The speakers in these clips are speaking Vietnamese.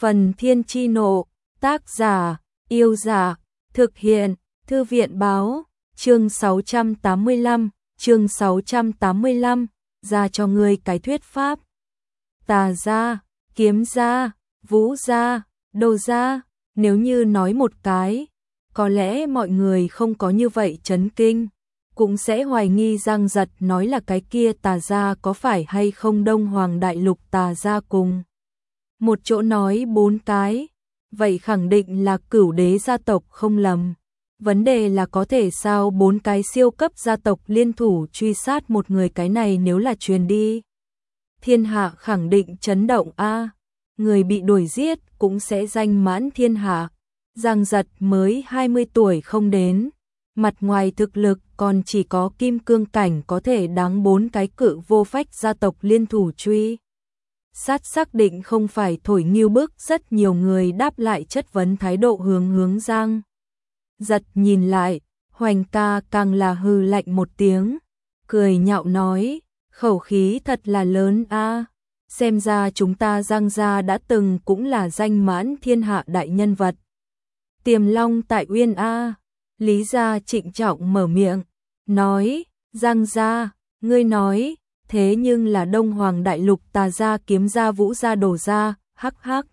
Phần Thiên Chi Nộ, tác giả, Yêu Dạ, thực hiện, Thư viện Báo, chương 685, ra cho ngươi cái thuyết pháp. Tà gia, kiếm gia, vũ gia, đồ gia, nếu như nói một cái, có lẽ mọi người không có như vậy chấn kinh, cũng sẽ hoài nghi Giang Giật nói là cái kia tà gia có phải hay không Đông Hoàng Đại Lục tà gia cùng. Một chỗ nói 4 cái, vậy khẳng định là Cửu Đế gia tộc không lầm. Vấn đề là có thể sao 4 cái siêu cấp gia tộc liên thủ truy sát một người, cái này nếu là truyền đi, thiên hạ khẳng định chấn động a. Người bị đuổi giết cũng sẽ danh mãn thiên hạ. Giang Giật mới 20 tuổi không đến, mặt ngoài thực lực còn chỉ có kim cương cảnh, có thể đáng 4 cái cự vô phách gia tộc liên thủ truy sát xác định không phải thổi nghiêu bức. Rất nhiều người đáp lại chất vấn thái độ hướng Giang Giật nhìn lại, Hoành ca càng là hừ lạnh một tiếng, cười nhạo nói, khẩu khí thật là lớn a. Xem ra chúng ta Giang gia đã từng cũng là danh mãn thiên hạ đại nhân vật. Tiềm long tại uyên a. Lý gia trịnh trọng mở miệng, nói, Giang gia, ngươi nói, thế nhưng là Đông Hoàng Đại Lục tà gia, kiếm gia, vũ gia, đồ gia, hắc hắc.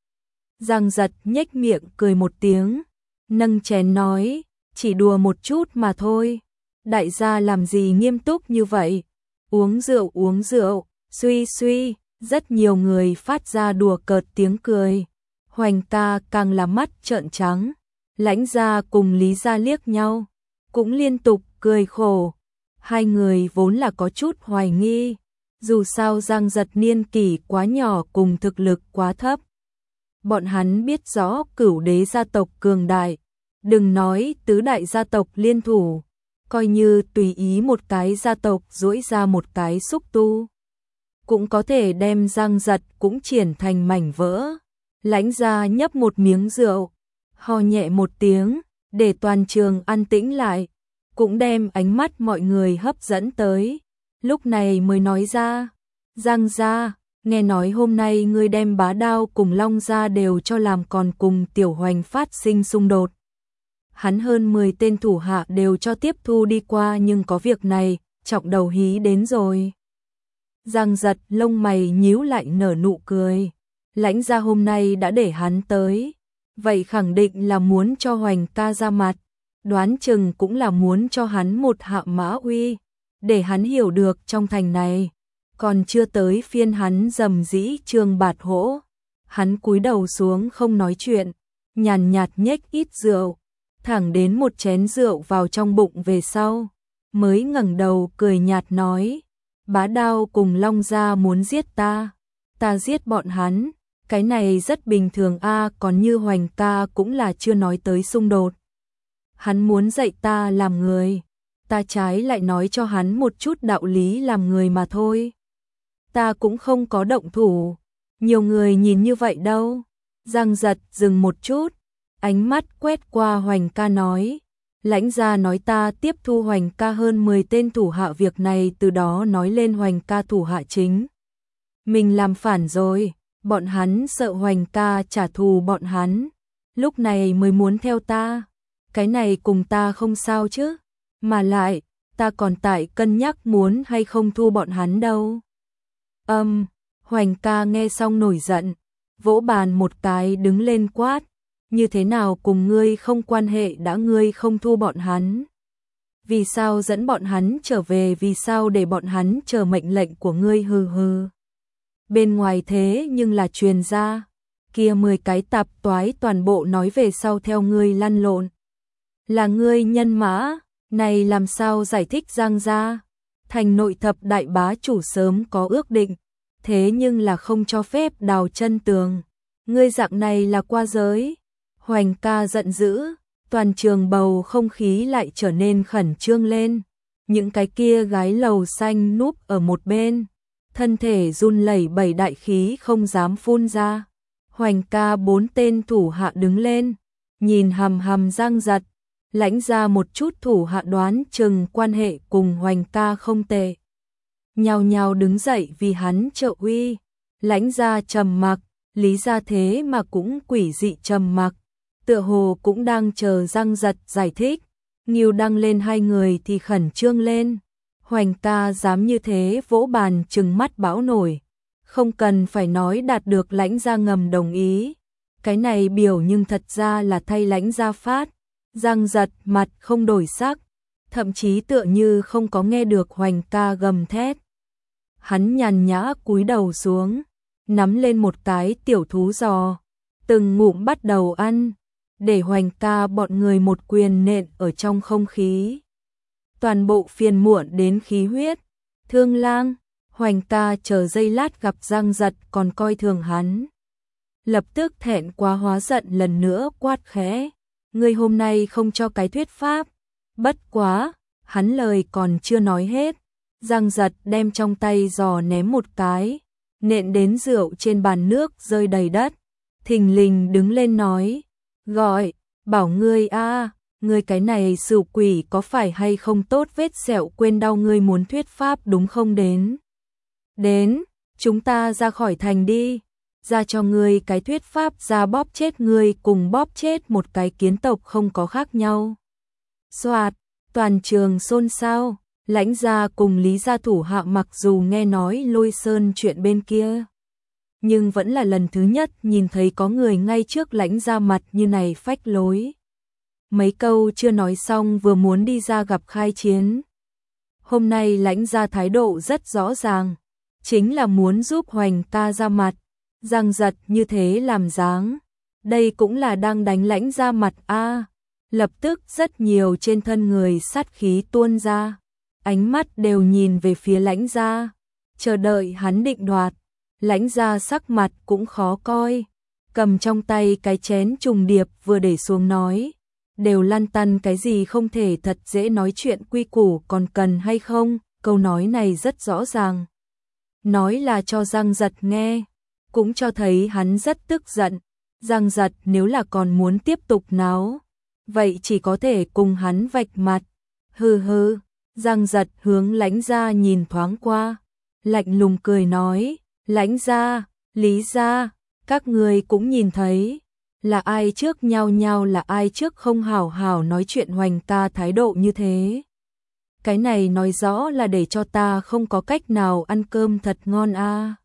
Giang Giật nhếch miệng cười một tiếng, nâng chén nói, chỉ đùa một chút mà thôi. Đại gia làm gì nghiêm túc như vậy? Uống rượu, suy, rất nhiều người phát ra đùa cợt tiếng cười. Hoành ca càng là mắt trợn trắng, Lãnh gia cùng Lý gia liếc nhau, cũng liên tục cười khổ. Hai người vốn là có chút hoài nghi, dù sao Giang Giật niên kỷ quá nhỏ cùng thực lực quá thấp. Bọn hắn biết rõ Cửu Đế gia tộc cường đại, đừng nói tứ đại gia tộc liên thủ, coi như tùy ý một cái gia tộc duỗi ra một cái xúc tu, cũng có thể đem Giang Giật cũng triển thành mảnh vỡ. Lãnh gia nhấp một miếng rượu, ho nhẹ một tiếng, để toàn trường an tĩnh lại, cũng đem ánh mắt mọi người hấp dẫn tới. Lúc này mới nói ra, Giang gia, nghe nói hôm nay ngươi đem Bá Đao cùng Long gia đều cho làm, còn cùng Tiểu Hoành phát sinh xung đột. Hắn hơn 10 tên thủ hạ đều cho tiếp thu đi qua, nhưng có việc này, trọng đầu hí đến rồi. Giang Giật lông mày nhíu lại nở nụ cười. Lãnh gia hôm nay đã để hắn tới, vậy khẳng định là muốn cho Hoành ca ra mặt, đoán chừng cũng là muốn cho hắn một hạ mã uy, để hắn hiểu được trong thành này còn chưa tới phiên hắn dầm dĩ trương bạt hỗ. Hắn cúi đầu xuống không nói chuyện, nhàn nhạt nhếch ít rượu, thẳng đến một chén rượu vào trong bụng về sau, mới ngẩng đầu cười nhạt nói, Bá Đao cùng Long gia muốn giết ta giết bọn hắn, cái này rất bình thường a. Còn như Hoành ca cũng là chưa nói tới xung đột. Hắn muốn dạy ta làm người, ta trái lại nói cho hắn một chút đạo lý làm người mà thôi. Ta cũng không có động thủ, nhiều người nhìn như vậy đâu. Giang Giật dừng một chút, ánh mắt quét qua Hoành ca nói, Lãnh gia nói ta tiếp thu Hoành ca hơn 10 tên thủ hạ, việc này từ đó nói lên Hoành ca thủ hạ chính mình làm phản rồi, bọn hắn sợ Hoành ca trả thù bọn hắn, lúc này mới muốn theo ta. Cái này cùng ta không sao chứ, mà lại, ta còn tại cân nhắc muốn hay không thu bọn hắn đâu. Hoành ca nghe xong nổi giận, vỗ bàn một cái đứng lên quát, như thế nào cùng ngươi không quan hệ, đã ngươi không thu bọn hắn, vì sao dẫn bọn hắn trở về, vì sao để bọn hắn chờ mệnh lệnh của ngươi? Hừ hừ. Bên ngoài thế nhưng là truyền ra, kia 10 cái tạp toái toàn bộ nói về sau theo ngươi lăn lộn, là ngươi nhân mã, này làm sao giải thích? Giang gia, thành nội thập đại bá chủ sớm có ước định, thế nhưng là không cho phép đào chân tường, ngươi dạng này là qua giới. Hoành ca giận dữ, toàn trường bầu không khí lại trở nên khẩn trương lên. Những cái kia gái lầu xanh núp ở một bên, thân thể run lẩy bẩy, đại khí không dám phun ra. Hoành ca 4 tên thủ hạ đứng lên, nhìn hằm Giang Giật. Lãnh gia một chút thủ hạ đoán chừng quan hệ cùng Hoành ca không tệ, nhao nhao đứng dậy vì hắn trợ uy. Lãnh gia trầm mặc, Lý Gia thế mà cũng quỷ dị trầm mặc, tựa hồ cũng đang chờ Giang Giật giải thích. Nghiêu đăng lên hai người thì khẩn trương lên. Hoành ca dám như thế vỗ bàn trừng mắt bão nổi. Không cần phải nói đạt được Lãnh Gia ngầm đồng ý. Cái này biểu nhưng thật ra là thay Lãnh Gia phát. Giang Giật mặt không đổi sắc, thậm chí tựa như không có nghe được Hoành ca gầm thét. Hắn nhàn nhã cúi đầu xuống, nắm lên một cái tiểu thú giò, từng ngụm bắt đầu ăn, để Hoành ca bọn người một quyền nện ở trong không khí. Toàn bộ phiền muộn đến khí huyết. Thương Lang, Hoành ca chờ giây lát gặp Giang Giật còn coi thường hắn. Lập tức thẹn quá hóa giận lần nữa quát khẽ. Ngươi hôm nay không cho cái thuyết pháp. Bất quá, hắn lời còn chưa nói hết. Giang Giật đem trong tay giò ném một cái, nện đến rượu trên bàn nước rơi đầy đất. Thình lình đứng lên nói, gọi, bảo ngươi a, ngươi cái này sửu quỷ có phải hay không tốt vết sẹo quên đau ngươi muốn thuyết pháp đúng không đến, chúng ta ra khỏi thành đi, ra cho ngươi cái thuyết pháp ra bóp chết ngươi cùng bóp chết một cái kiến tộc không có khác nhau. Soạt, toàn trường xôn xao. Lãnh Gia cùng Lý Gia thủ hạ mặc dù nghe nói Lôi Sơn chuyện bên kia, nhưng vẫn là lần thứ nhất nhìn thấy có người ngay trước Lãnh Gia mặt như này phách lối. Mấy câu chưa nói xong vừa muốn đi ra gặp khai chiến. Hôm nay Lãnh Gia thái độ rất rõ ràng, chính là muốn giúp Hoành ca ra mặt. Giang Giật như thế làm dáng, đây cũng là đang đánh Lãnh Gia mặt a. Lập tức rất nhiều trên thân người sát khí tuôn ra. Ánh mắt đều nhìn về phía Lãnh Gia, chờ đợi hắn định đoạt. Lãnh Gia sắc mặt cũng khó coi, cầm trong tay cái chén trùng điệp vừa để xuống nói, đều lăn tăn cái gì không thể thật dễ nói chuyện quy củ còn cần hay không, câu nói này rất rõ ràng. Nói là cho Giang Giật nghe, cũng cho thấy hắn rất tức giận. Giang Giật nếu là còn muốn tiếp tục náo, vậy chỉ có thể cùng hắn vạch mặt. Hừ hừ. Giang Giật hướng Lãnh Gia nhìn thoáng qua, lạnh lùng cười nói, Lãnh Gia, Lý Gia, các người cũng nhìn thấy, là ai trước nhau là ai trước không hảo hảo nói chuyện Hoành ca thái độ như thế. Cái này nói rõ là để cho ta không có cách nào ăn cơm thật ngon a.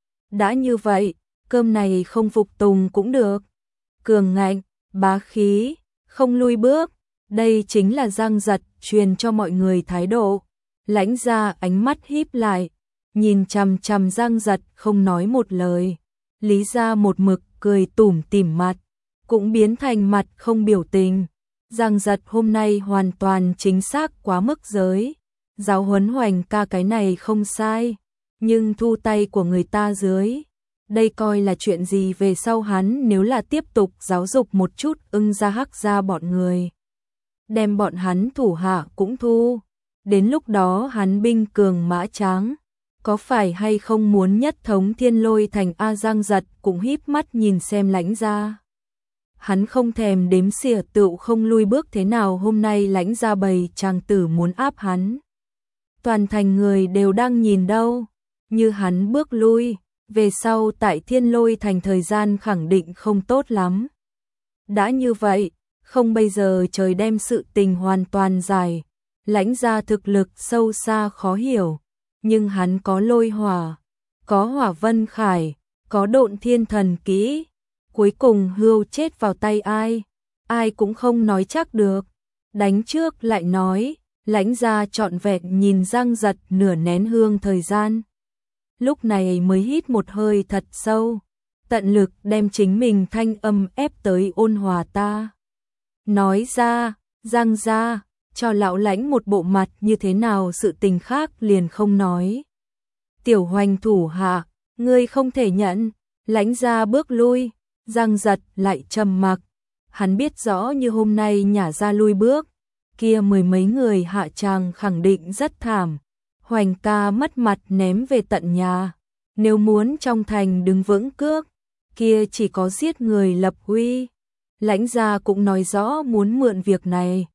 Đã như vậy, cơm này không phục tùng cũng được. Cường ngạnh, bá khí, không lui bước. Đây chính là Giang Giật truyền cho mọi người thái độ. Lãnh Gia ánh mắt híp lại, nhìn chằm chằm Giang Giật không nói một lời. Lý Gia một mực cười tủm tỉm mặt, cũng biến thành mặt không biểu tình. Giang Giật hôm nay hoàn toàn chính xác quá mức giới. Giáo huấn Hoành ca cái này không sai, nhưng thu tay của người ta dưới. Đây coi là chuyện gì về sau hắn nếu là tiếp tục giáo dục một chút Ưng Gia Hắc Gia bọn người. Đem bọn hắn thủ hạ cũng thu. Đến lúc đó hắn binh cường mã tráng, có phải hay không muốn nhất thống Thiên Lôi thành a. Giang Giật cũng híp mắt nhìn xem Lãnh Gia. Hắn không thèm đếm xỉa tựu không lui bước thế nào hôm nay Lãnh Gia bầy chàng tử muốn áp hắn. Toàn thành người đều đang nhìn đâu, như hắn bước lui, về sau tại Thiên Lôi thành thời gian khẳng định không tốt lắm. Đã như vậy, không bây giờ trời đem sự tình hoàn toàn giải. Lãnh Gia thực lực sâu xa khó hiểu, nhưng hắn có lôi hỏa, có hỏa vân khải, có độn thiên thần kỹ. Cuối cùng hưu chết vào tay ai, ai cũng không nói chắc được. Đánh trước lại nói, Lãnh Gia trọn vẹn nhìn Giang Giật nửa nén hương thời gian. Lúc này mới hít một hơi thật sâu, tận lực đem chính mình thanh âm ép tới ôn hòa ta. Nói ra, Giang Gia, cho lão Lãnh một bộ mặt như thế nào sự tình khác liền không nói. Tiểu Hoành thủ hạ, ngươi không thể nhận. Lãnh Gia bước lui, Giang Giật lại trầm mặc. Hắn biết rõ như hôm nay nhả ra lui bước, kia mười mấy người hạ tràng khẳng định rất thảm. Hoành ca mất mặt ném về tận nhà. Nếu muốn trong thành đứng vững cước, kia chỉ có giết người lập uy. Lãnh Gia cũng nói rõ muốn mượn việc này,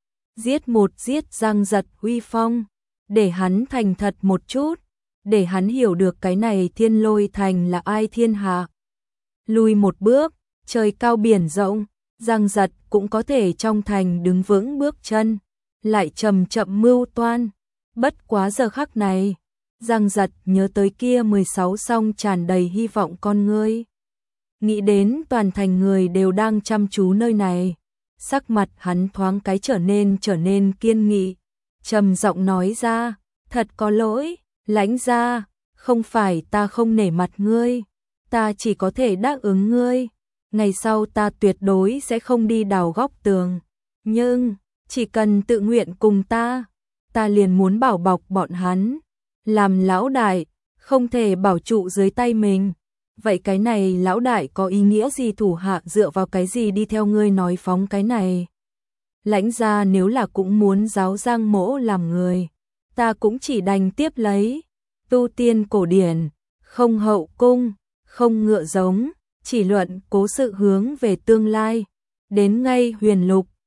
giết Giang Giật uy phong, để hắn thành thật một chút, để hắn hiểu được cái này Thiên Lôi thành là ai thiên hạ. lùi một bước, trời cao biển rộng, Giang Giật cũng có thể trong thành đứng vững bước chân, lại chậm chậm mưu toan. Bất quá giờ khắc này, Giang Giật nhớ tới kia 16 song tràn đầy hy vọng con ngươi. Nghĩ đến toàn thành người đều đang chăm chú nơi này, sắc mặt hắn thoáng cái trở nên kiên nghị, trầm giọng nói ra, thật có lỗi, Lãnh gia, không phải ta không nể mặt ngươi, ta chỉ có thể đáp ứng ngươi, ngày sau ta tuyệt đối sẽ không đi đào góc tường, nhưng chỉ cần tự nguyện cùng ta liền muốn bảo bọc bọn hắn, làm lão đại, không thể bảo trụ dưới tay mình. Vậy cái này lão đại có ý nghĩa gì, thủ hạ dựa vào cái gì đi theo ngươi nói phóng cái này? Lãnh gia nếu là cũng muốn giáo Giang Mỗ làm người, ta cũng chỉ đành tiếp lấy. Tu tiên cổ điển, không hậu cung, không ngựa giống, chỉ luận cố sự hướng về tương lai. Đến ngay huyền lục,